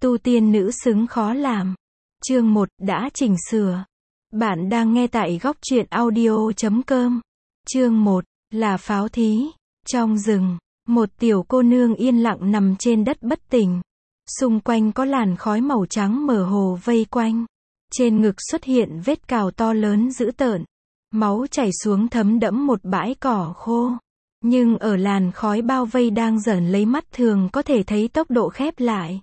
Tu tiên nữ xứng khó làm. Chương 1 đã chỉnh sửa. Bạn đang nghe tại góc truyện audio.com. Chương 1 là pháo thí. Trong rừng, một tiểu cô nương yên lặng nằm trên đất bất tỉnh. Xung quanh có làn khói màu trắng mờ hồ vây quanh. Trên ngực xuất hiện vết cào to lớn dữ tợn. Máu chảy xuống thấm đẫm một bãi cỏ khô. Nhưng ở làn khói bao vây đang dần lấy mắt thường có thể thấy tốc độ khép lại.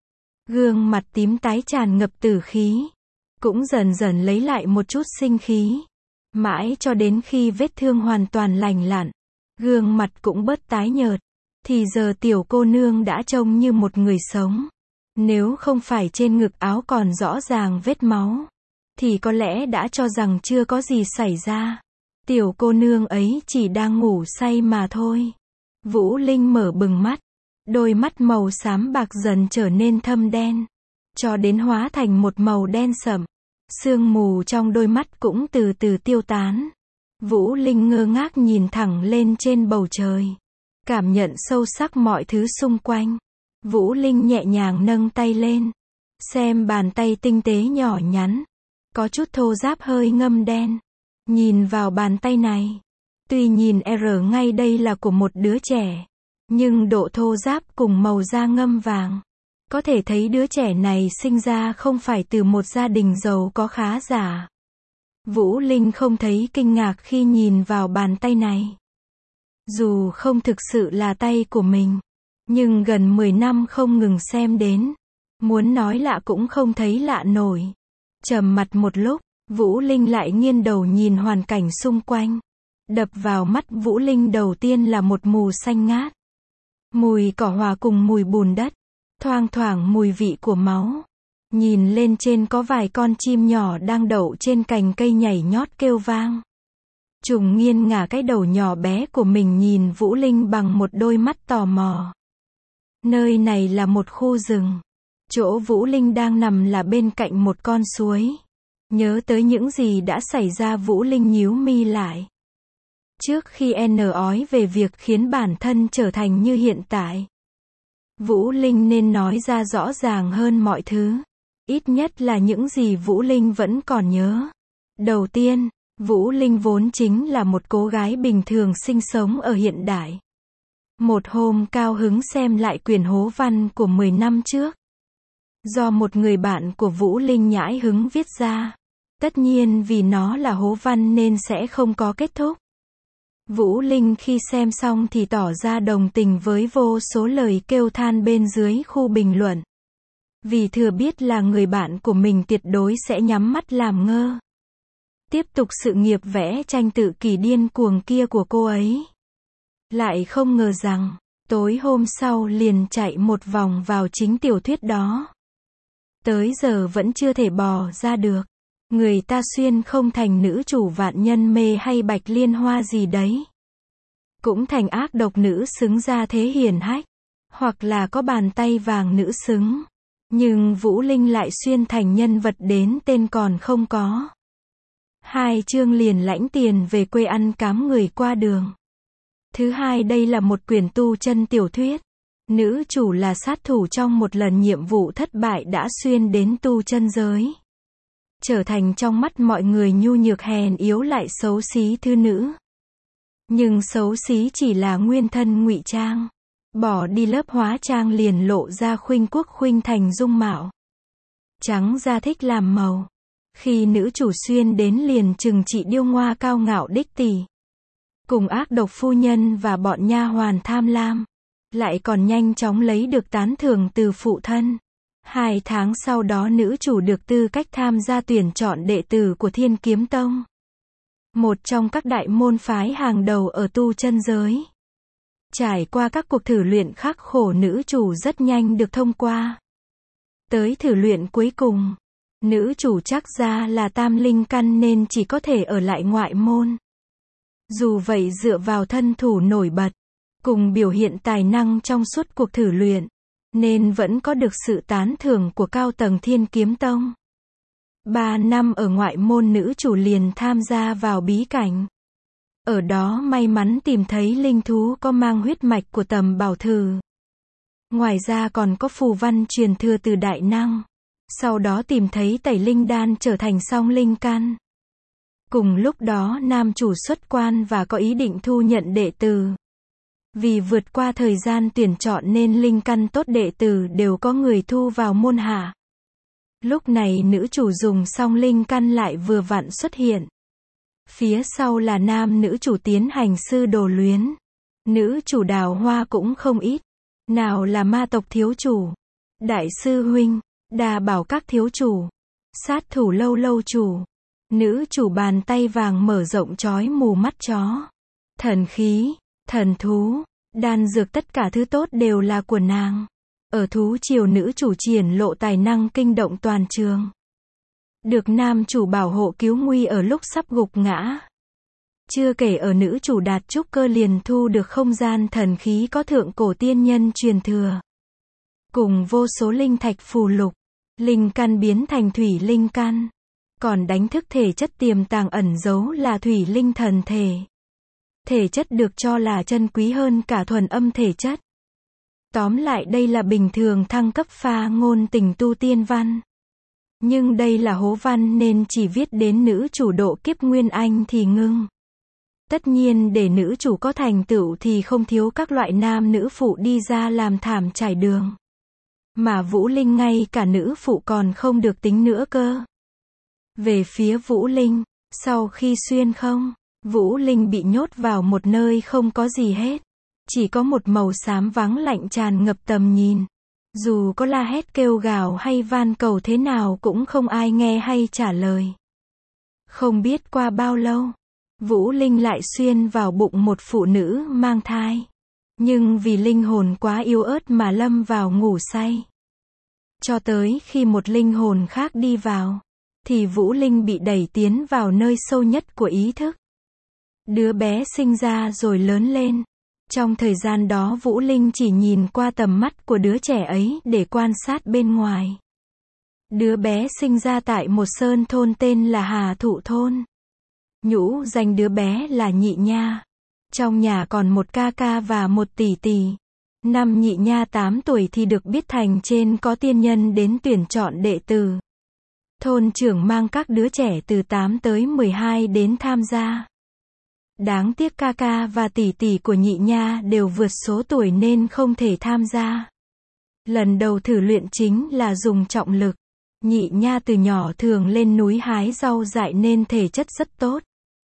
Gương mặt tím tái tràn ngập tử khí. Cũng dần dần lấy lại một chút sinh khí. Mãi cho đến khi vết thương hoàn toàn lành lặn. Gương mặt cũng bớt tái nhợt. Thì giờ tiểu cô nương đã trông như một người sống. Nếu không phải trên ngực áo còn rõ ràng vết máu. Thì có lẽ đã cho rằng chưa có gì xảy ra. Tiểu cô nương ấy chỉ đang ngủ say mà thôi. Vũ Linh mở bừng mắt. Đôi mắt màu xám bạc dần trở nên thâm đen. Cho đến hóa thành một màu đen sẫm. Sương mù trong đôi mắt cũng từ từ tiêu tán. Vũ Linh ngơ ngác nhìn thẳng lên trên bầu trời. Cảm nhận sâu sắc mọi thứ xung quanh. Vũ Linh nhẹ nhàng nâng tay lên. Xem bàn tay tinh tế nhỏ nhắn. Có chút thô ráp hơi ngâm đen. Nhìn vào bàn tay này. Tuy nhìn ngay đây là của một đứa trẻ. Nhưng độ thô ráp cùng màu da ngâm vàng. Có thể thấy đứa trẻ này sinh ra không phải từ một gia đình giàu có khá giả. Vũ Linh không thấy kinh ngạc khi nhìn vào bàn tay này. Dù không thực sự là tay của mình. Nhưng gần 10 năm không ngừng xem đến. Muốn nói lạ cũng không thấy lạ nổi. Trầm mặt một lúc, Vũ Linh lại nghiêng đầu nhìn hoàn cảnh xung quanh. Đập vào mắt Vũ Linh đầu tiên là một mùi xanh ngát. Mùi cỏ hòa cùng mùi bùn đất. Thoang thoảng mùi vị của máu. Nhìn lên trên có vài con chim nhỏ đang đậu trên cành cây nhảy nhót kêu vang. Trùng nghiêng ngả cái đầu nhỏ bé của mình nhìn Vũ Linh bằng một đôi mắt tò mò. Nơi này là một khu rừng. Chỗ Vũ Linh đang nằm là bên cạnh một con suối. Nhớ tới những gì đã xảy ra Vũ Linh nhíu mi lại. Trước khi ói về việc khiến bản thân trở thành như hiện tại. Vũ Linh nên nói ra rõ ràng hơn mọi thứ. Ít nhất là những gì Vũ Linh vẫn còn nhớ. Đầu tiên, Vũ Linh vốn chính là một cô gái bình thường sinh sống ở hiện đại. Một hôm cao hứng xem lại quyển hố văn của 10 năm trước. Do một người bạn của Vũ Linh nhãi hứng viết ra. Tất nhiên vì nó là hố văn nên sẽ không có kết thúc. Vũ Linh khi xem xong thì tỏ ra đồng tình với vô số lời kêu than bên dưới khu bình luận. Vì thừa biết là người bạn của mình tuyệt đối sẽ nhắm mắt làm ngơ. Tiếp tục sự nghiệp vẽ tranh tự kỷ điên cuồng kia của cô ấy. Lại không ngờ rằng, tối hôm sau liền chạy một vòng vào chính tiểu thuyết đó. Tới giờ vẫn chưa thể bò ra được. Người ta xuyên không thành nữ chủ vạn nhân mê hay bạch liên hoa gì đấy. Cũng thành ác độc nữ xứng ra thế hiển hách. Hoặc là có bàn tay vàng nữ xứng. Nhưng Vũ Linh lại xuyên thành nhân vật đến tên còn không có. 2 chương liền lãnh tiền về quê ăn cám người qua đường. Thứ hai, đây là một quyển tu chân tiểu thuyết. Nữ chủ là sát thủ trong một lần nhiệm vụ thất bại đã xuyên đến tu chân giới. Trở thành trong mắt mọi người nhu nhược hèn yếu lại xấu xí thư nữ. Nhưng xấu xí chỉ là nguyên thân ngụy trang. Bỏ đi lớp hóa trang liền lộ ra khuynh quốc khuynh thành dung mạo. Trắng da thích làm màu. Khi nữ chủ xuyên đến liền trừng trị điêu ngoa cao ngạo đích tỷ. Cùng ác độc phu nhân và bọn nha hoàn tham lam. Lại còn nhanh chóng lấy được tán thưởng từ phụ thân. 2 tháng sau đó nữ chủ được tư cách tham gia tuyển chọn đệ tử của Thiên Kiếm Tông. Một trong các đại môn phái hàng đầu ở tu chân giới. Trải qua các cuộc thử luyện khắc khổ nữ chủ rất nhanh được thông qua. Tới thử luyện cuối cùng, nữ chủ chắc ra là tam linh căn nên chỉ có thể ở lại ngoại môn. Dù vậy dựa vào thân thủ nổi bật, cùng biểu hiện tài năng trong suốt cuộc thử luyện, nên vẫn có được sự tán thưởng của cao tầng Thiên Kiếm Tông. 3 năm ở ngoại môn nữ chủ liền tham gia vào bí cảnh. Ở đó may mắn tìm thấy linh thú có mang huyết mạch của Tầm Bảo Thử. Ngoài ra còn có phù văn truyền thừa từ đại năng. Sau đó tìm thấy tẩy linh đan trở thành song linh căn. Cùng lúc đó nam chủ xuất quan và có ý định thu nhận đệ tử. Vì vượt qua thời gian tuyển chọn nên linh căn tốt đệ tử đều có người thu vào môn hạ. Lúc này nữ chủ dùng song linh căn lại vừa vặn xuất hiện. Phía sau là nam nữ chủ tiến hành sư đồ luyến. Nữ chủ đào hoa cũng không ít. Nào là ma tộc thiếu chủ, đại sư huynh, đa bảo các thiếu chủ, sát thủ lâu lâu chủ, nữ chủ bàn tay vàng mở rộng chói mù mắt chó. Thần khí, thần thú, đan dược tất cả thứ tốt đều là của nàng. Ở thú triều nữ chủ triển lộ tài năng kinh động toàn trường. Được nam chủ bảo hộ cứu nguy ở lúc sắp gục ngã. Chưa kể ở nữ chủ đạt trúc cơ liền thu được không gian thần khí có thượng cổ tiên nhân truyền thừa. Cùng vô số linh thạch phù lục, linh căn biến thành thủy linh căn. Còn đánh thức thể chất tiềm tàng ẩn giấu là thủy linh thần thể. Thể chất được cho là chân quý hơn cả thuần âm thể chất. Tóm lại đây là bình thường thăng cấp pha ngôn tình tu tiên văn. Nhưng đây là hố văn nên chỉ viết đến nữ chủ độ kiếp nguyên anh thì ngưng. Tất nhiên để nữ chủ có thành tựu thì không thiếu các loại nam nữ phụ đi ra làm thảm trải đường. Mà Vũ Linh ngay cả nữ phụ còn không được tính nữa cơ. Về phía Vũ Linh, sau khi xuyên không, Vũ Linh bị nhốt vào một nơi không có gì hết. Chỉ có một màu xám vắng lạnh tràn ngập tầm nhìn. Dù có la hét kêu gào hay van cầu thế nào cũng không ai nghe hay trả lời. Không biết qua bao lâu, Vũ Linh lại xuyên vào bụng một phụ nữ mang thai. Nhưng vì linh hồn quá yếu ớt mà lâm vào ngủ say. Cho tới khi một linh hồn khác đi vào, thì Vũ Linh bị đẩy tiến vào nơi sâu nhất của ý thức. Đứa bé sinh ra rồi lớn lên. Trong thời gian đó Vũ Linh chỉ nhìn qua tầm mắt của đứa trẻ ấy để quan sát bên ngoài. Đứa bé sinh ra tại một sơn thôn tên là Hà Thụ Thôn. Nhũ danh đứa bé là Nhị Nha. Trong nhà còn một ca ca và một tỷ tỷ. Năm Nhị Nha 8 tuổi thì được biết thành trên có tiên nhân đến tuyển chọn đệ tử. Thôn trưởng mang các đứa trẻ từ 8 tới 12 đến tham gia. Đáng tiếc ca ca và tỷ tỷ của Nhị Nha đều vượt số tuổi nên không thể tham gia. Lần đầu thử luyện chính là dùng trọng lực. Nhị Nha từ nhỏ thường lên núi hái rau dại nên thể chất rất tốt.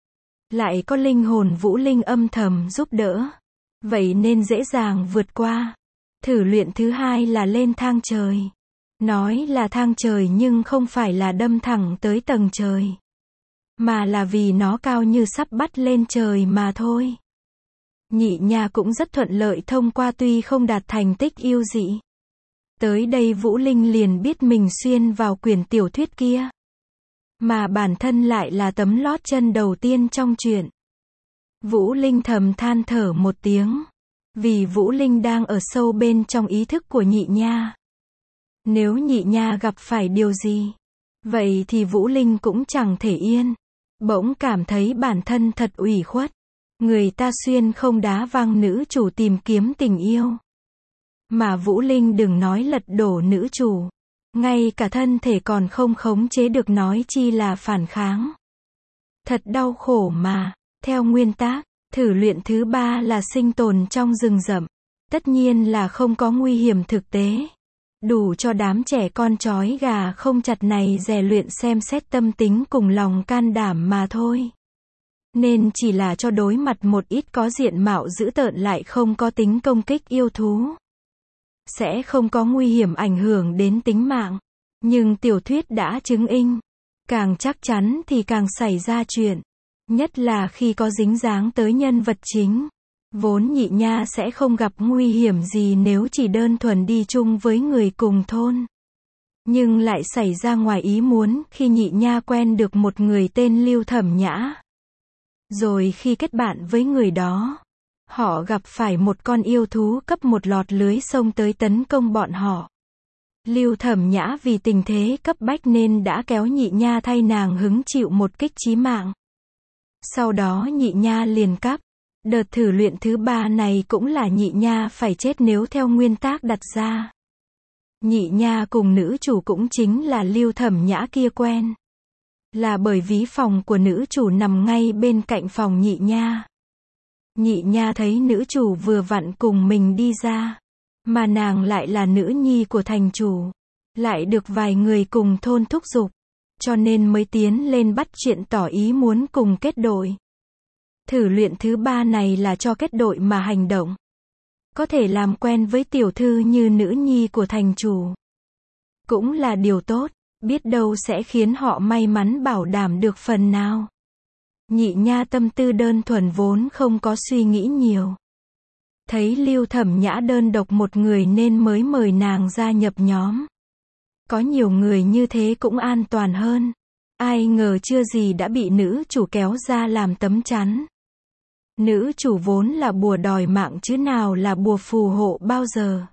Lại có linh hồn Vũ Linh âm thầm giúp đỡ. Vậy nên dễ dàng vượt qua. Thử luyện thứ hai là lên thang trời. Nói là thang trời nhưng không phải là đâm thẳng tới tầng trời. Mà là vì nó cao như sắp bắt lên trời mà thôi. Nhị Nha cũng rất thuận lợi thông qua tuy không đạt thành tích yêu dị. Tới đây Vũ Linh liền biết mình xuyên vào quyển tiểu thuyết kia. Mà bản thân lại là tấm lót chân đầu tiên trong truyện. Vũ Linh thầm than thở một tiếng. Vì Vũ Linh đang ở sâu bên trong ý thức của Nhị Nha. Nếu Nhị Nha gặp phải điều gì, vậy thì Vũ Linh cũng chẳng thể yên. Bỗng cảm thấy bản thân thật ủy khuất. Người ta xuyên không đá văng nữ chủ tìm kiếm tình yêu. Mà Vũ Linh đừng nói lật đổ nữ chủ. Ngay cả thân thể còn không khống chế được nói chi là phản kháng. Thật đau khổ mà. Theo nguyên tắc, thử luyện thứ 3 là sinh tồn trong rừng rậm. Tất nhiên là không có nguy hiểm thực tế. Đủ cho đám trẻ con trói gà không chặt này rèn luyện xem xét tâm tính cùng lòng can đảm mà thôi. Nên chỉ là cho đối mặt một ít có diện mạo dữ tợn lại không có tính công kích yêu thú. Sẽ không có nguy hiểm ảnh hưởng đến tính mạng. Nhưng tiểu thuyết đã chứng minh. Càng chắc chắn thì càng xảy ra chuyện. Nhất là khi có dính dáng tới nhân vật chính. Vốn Nhị Nha sẽ không gặp nguy hiểm gì nếu chỉ đơn thuần đi chung với người cùng thôn. Nhưng lại xảy ra ngoài ý muốn khi Nhị Nha quen được một người tên Lưu Thẩm Nhã. Rồi khi kết bạn với người đó, họ gặp phải một con yêu thú cấp một lọt lưới xông tới tấn công bọn họ. Lưu Thẩm Nhã vì tình thế cấp bách nên đã kéo Nhị Nha thay nàng hứng chịu một kích chí mạng. Sau đó Nhị Nha liền cắp. Đợt thử luyện thứ 3 này cũng là Nhị Nha phải chết nếu theo nguyên tắc đặt ra. Nhị Nha cùng nữ chủ cũng chính là Lưu Thẩm Nhã kia quen. Là bởi vì phòng của nữ chủ nằm ngay bên cạnh phòng Nhị Nha. Nhị Nha thấy nữ chủ vừa vặn cùng mình đi ra. Mà nàng lại là nữ nhi của thành chủ. Lại được vài người cùng thôn thúc giục. Cho nên mới tiến lên bắt chuyện tỏ ý muốn cùng kết đội. Thử luyện thứ 3 này là cho kết đội mà hành động. Có thể làm quen với tiểu thư như nữ nhi của thành chủ. Cũng là điều tốt, biết đâu sẽ khiến họ may mắn bảo đảm được phần nào. Nhị Nha tâm tư đơn thuần vốn không có suy nghĩ nhiều. Thấy Lưu Thẩm Nhã đơn độc một người nên mới mời nàng gia nhập nhóm. Có nhiều người như thế cũng an toàn hơn. Ai ngờ chưa gì đã bị nữ chủ kéo ra làm tấm chắn. Nữ chủ vốn là bùa đòi mạng chứ nào là bùa phù hộ bao giờ.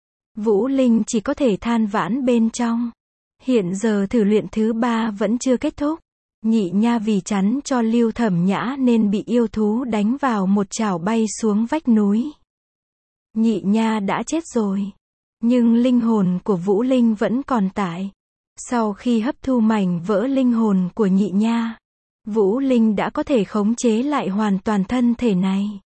Vũ Linh chỉ có thể than vãn bên trong. Hiện giờ thử luyện thứ 3 vẫn chưa kết thúc. Nhị Nha vì chắn cho Lưu Thẩm Nhã nên bị yêu thú đánh vào một chảo bay xuống vách núi. Nhị Nha đã chết rồi. Nhưng linh hồn của Vũ Linh vẫn còn tại. Sau khi hấp thu mảnh vỡ linh hồn của Nhị Nha, Vũ Linh đã có thể khống chế lại hoàn toàn thân thể này.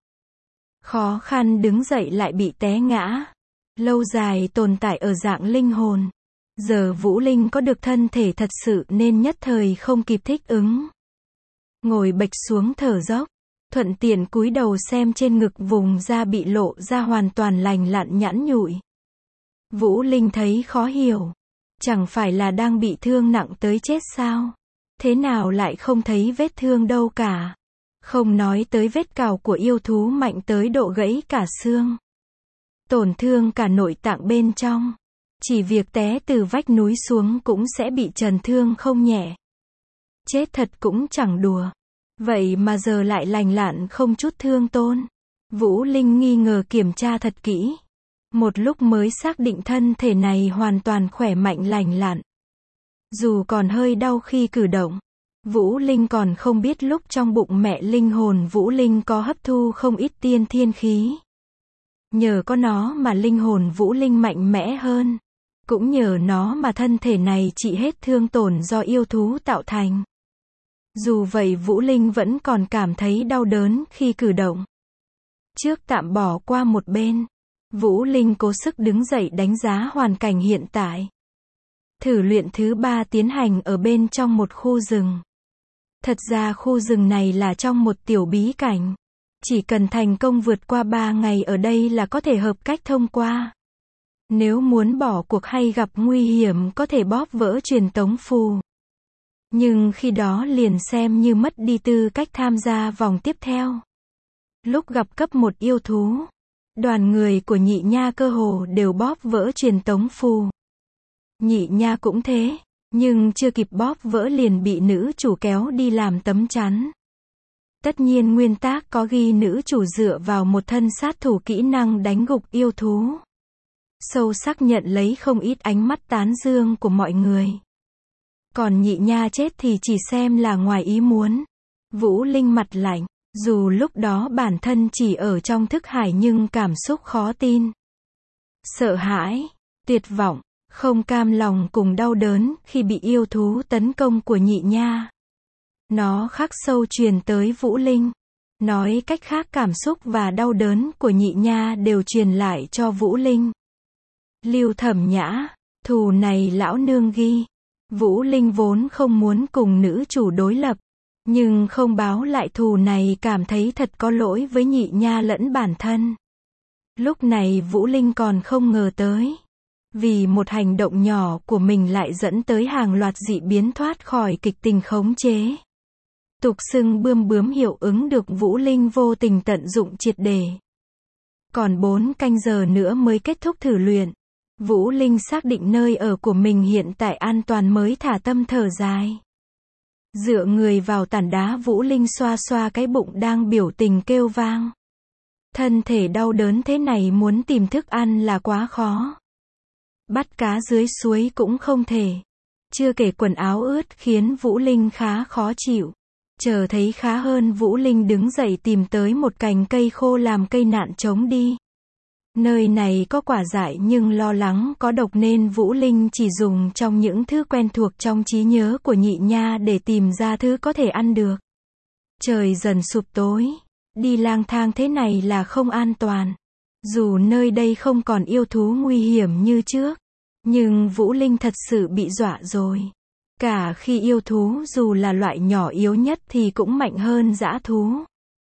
Khó khăn đứng dậy lại bị té ngã. Lâu dài tồn tại ở dạng linh hồn. Giờ Vũ Linh có được thân thể thật sự nên nhất thời không kịp thích ứng. Ngồi bệch xuống thở dốc. Thuận tiện cúi đầu xem trên ngực vùng da bị lộ ra hoàn toàn lành lặn nhẵn nhụi. Vũ Linh thấy khó hiểu. Chẳng phải là đang bị thương nặng tới chết sao? Thế nào lại không thấy vết thương đâu cả? Không nói tới vết cào của yêu thú mạnh tới độ gãy cả xương. Tổn thương cả nội tạng bên trong. Chỉ việc té từ vách núi xuống cũng sẽ bị chấn thương không nhẹ. Chết thật cũng chẳng đùa. Vậy mà giờ lại lành lặn không chút thương tổn. Vũ Linh nghi ngờ kiểm tra thật kỹ. Một lúc mới xác định thân thể này hoàn toàn khỏe mạnh lành lặn. Dù còn hơi đau khi cử động, Vũ Linh còn không biết lúc trong bụng mẹ linh hồn Vũ Linh có hấp thu không ít tiên thiên khí. Nhờ có nó mà linh hồn Vũ Linh mạnh mẽ hơn. Cũng nhờ nó mà thân thể này trị hết thương tổn do yêu thú tạo thành. Dù vậy Vũ Linh vẫn còn cảm thấy đau đớn khi cử động. Trước tạm bỏ qua một bên, Vũ Linh cố sức đứng dậy đánh giá hoàn cảnh hiện tại. Thử luyện thứ 3 tiến hành ở bên trong một khu rừng. Thật ra khu rừng này là trong một tiểu bí cảnh. Chỉ cần thành công vượt qua 3 ngày ở đây là có thể hợp cách thông qua. Nếu muốn bỏ cuộc hay gặp nguy hiểm có thể bóp vỡ truyền tống phù. Nhưng khi đó liền xem như mất đi tư cách tham gia vòng tiếp theo. Lúc gặp cấp 1 yêu thú, đoàn người của Nhị Nha cơ hồ đều bóp vỡ truyền tống phù. Nhị Nha cũng thế, nhưng chưa kịp bóp vỡ liền bị nữ chủ kéo đi làm tấm chắn. Tất nhiên nguyên tắc có ghi nữ chủ dựa vào một thân sát thủ kỹ năng đánh gục yêu thú. Sâu sắc nhận lấy không ít ánh mắt tán dương của mọi người. Còn Nhị Nha chết thì chỉ xem là ngoài ý muốn. Vũ Linh mặt lạnh, dù lúc đó bản thân chỉ ở trong thức hải nhưng cảm xúc khó tin. Sợ hãi, tuyệt vọng, không cam lòng cùng đau đớn khi bị yêu thú tấn công của Nhị Nha. Nó khắc sâu truyền tới Vũ Linh. Nói cách khác cảm xúc và đau đớn của Nhị Nha đều truyền lại cho Vũ Linh. Lưu Thẩm Nhã, thù này lão nương ghi. Vũ Linh vốn không muốn cùng nữ chủ đối lập, nhưng không báo lại thù này cảm thấy thật có lỗi với Nhị Nha lẫn bản thân. Lúc này Vũ Linh còn không ngờ tới. Vì một hành động nhỏ của mình lại dẫn tới hàng loạt dị biến thoát khỏi kịch tình khống chế. Tục xưng bươm bướm hiệu ứng được Vũ Linh vô tình tận dụng triệt để. Còn 4 canh giờ nữa mới kết thúc thử luyện. Vũ Linh xác định nơi ở của mình hiện tại an toàn mới thả tâm thở dài. Dựa người vào tảng đá Vũ Linh xoa xoa cái bụng đang biểu tình kêu vang. Thân thể đau đớn thế này muốn tìm thức ăn là quá khó. Bắt cá dưới suối cũng không thể. Chưa kể quần áo ướt khiến Vũ Linh khá khó chịu. Chờ thấy khá hơn Vũ Linh đứng dậy tìm tới một cành cây khô làm cây nạn chống đi. Nơi này có quả dại nhưng lo lắng có độc nên Vũ Linh chỉ dùng trong những thứ quen thuộc trong trí nhớ của nhị nha để tìm ra thứ có thể ăn được. Trời dần sụp tối. Đi lang thang thế này là không an toàn. Dù nơi đây không còn yêu thú nguy hiểm như trước, nhưng Vũ Linh thật sự bị dọa rồi. Cả khi yêu thú dù là loại nhỏ yếu nhất thì cũng mạnh hơn dã thú.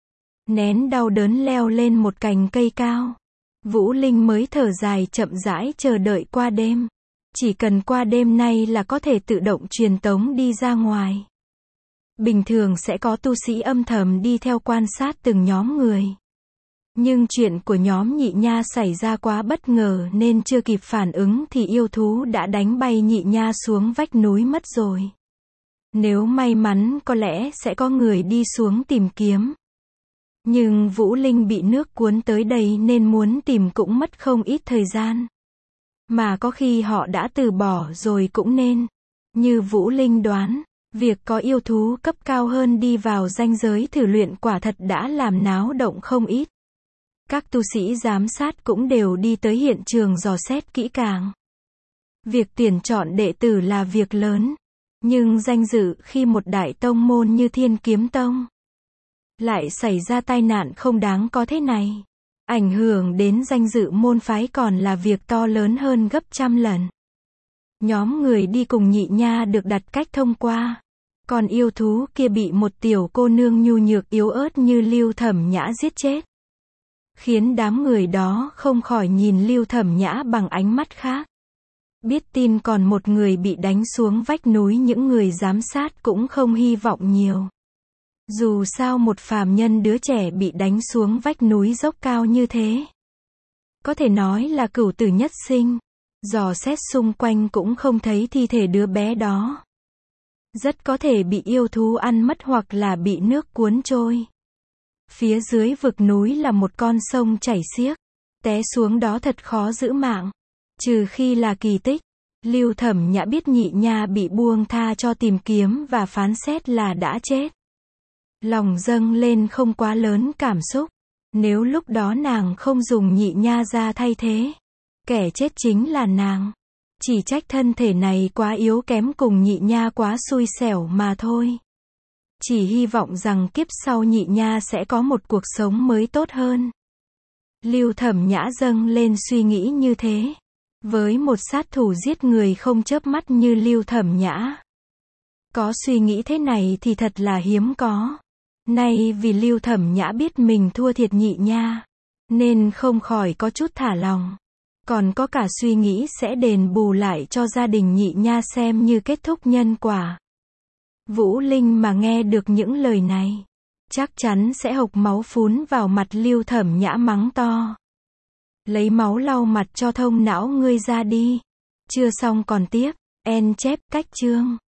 Nén đau đớn leo lên một cành cây cao. Vũ Linh mới thở dài chậm rãi chờ đợi qua đêm. Chỉ cần qua đêm nay là có thể tự động truyền tống đi ra ngoài. Bình thường sẽ có tu sĩ âm thầm đi theo quan sát từng nhóm người. Nhưng chuyện của nhóm nhị nha xảy ra quá bất ngờ nên chưa kịp phản ứng thì yêu thú đã đánh bay nhị nha xuống vách núi mất rồi. Nếu may mắn có lẽ sẽ có người đi xuống tìm kiếm. Nhưng Vũ Linh bị nước cuốn tới đây nên muốn tìm cũng mất không ít thời gian. Mà có khi họ đã từ bỏ rồi cũng nên. Như Vũ Linh đoán, việc có yêu thú cấp cao hơn đi vào ranh giới thử luyện quả thật đã làm náo động không ít. Các tu sĩ giám sát cũng đều đi tới hiện trường dò xét kỹ càng. Việc tuyển chọn đệ tử là việc lớn, nhưng danh dự khi một đại tông môn như Thiên Kiếm Tông lại xảy ra tai nạn không đáng có thế này. Ảnh hưởng đến danh dự môn phái còn là việc to lớn hơn gấp trăm lần. Nhóm người đi cùng nhị nha được đặt cách thông qua. Còn yêu thú kia bị một tiểu cô nương nhu nhược yếu ớt như Lưu Thẩm Nhã giết chết. Khiến đám người đó không khỏi nhìn Lưu Thẩm Nhã bằng ánh mắt khác. Biết tin còn một người bị đánh xuống vách núi, những người giám sát cũng không hy vọng nhiều. Dù sao một phàm nhân đứa trẻ bị đánh xuống vách núi dốc cao như thế, có thể nói là cửu tử nhất sinh. Dò xét xung quanh cũng không thấy thi thể đứa bé đó. Rất có thể bị yêu thú ăn mất hoặc là bị nước cuốn trôi. Phía dưới vực núi là một con sông chảy xiết. Té xuống đó thật khó giữ mạng. Trừ khi là kỳ tích. Lưu Thẩm Nhã biết nhị nha bị buông tha cho tìm kiếm và phán xét là đã chết. Lòng dâng lên không quá lớn cảm xúc. Nếu lúc đó nàng không dùng nhị nha ra thay thế, kẻ chết chính là nàng. Chỉ trách thân thể này quá yếu kém cùng nhị nha quá xui xẻo mà thôi. Chỉ hy vọng rằng kiếp sau nhị nha sẽ có một cuộc sống mới tốt hơn. Lưu Thẩm Nhã dâng lên suy nghĩ như thế. Với một sát thủ giết người không chớp mắt như Lưu Thẩm Nhã, có suy nghĩ thế này thì thật là hiếm có. Nay vì Lưu Thẩm Nhã biết mình thua thiệt nhị nha, nên không khỏi có chút thả lòng. Còn có cả suy nghĩ sẽ đền bù lại cho gia đình nhị nha xem như kết thúc nhân quả. Vũ Linh mà nghe được những lời này, chắc chắn sẽ hộc máu phún vào mặt. Lưu Thẩm Nhã mắng to. Lấy máu lau mặt cho thông não ngươi ra đi. Chưa xong còn tiếp. En chép cách chương.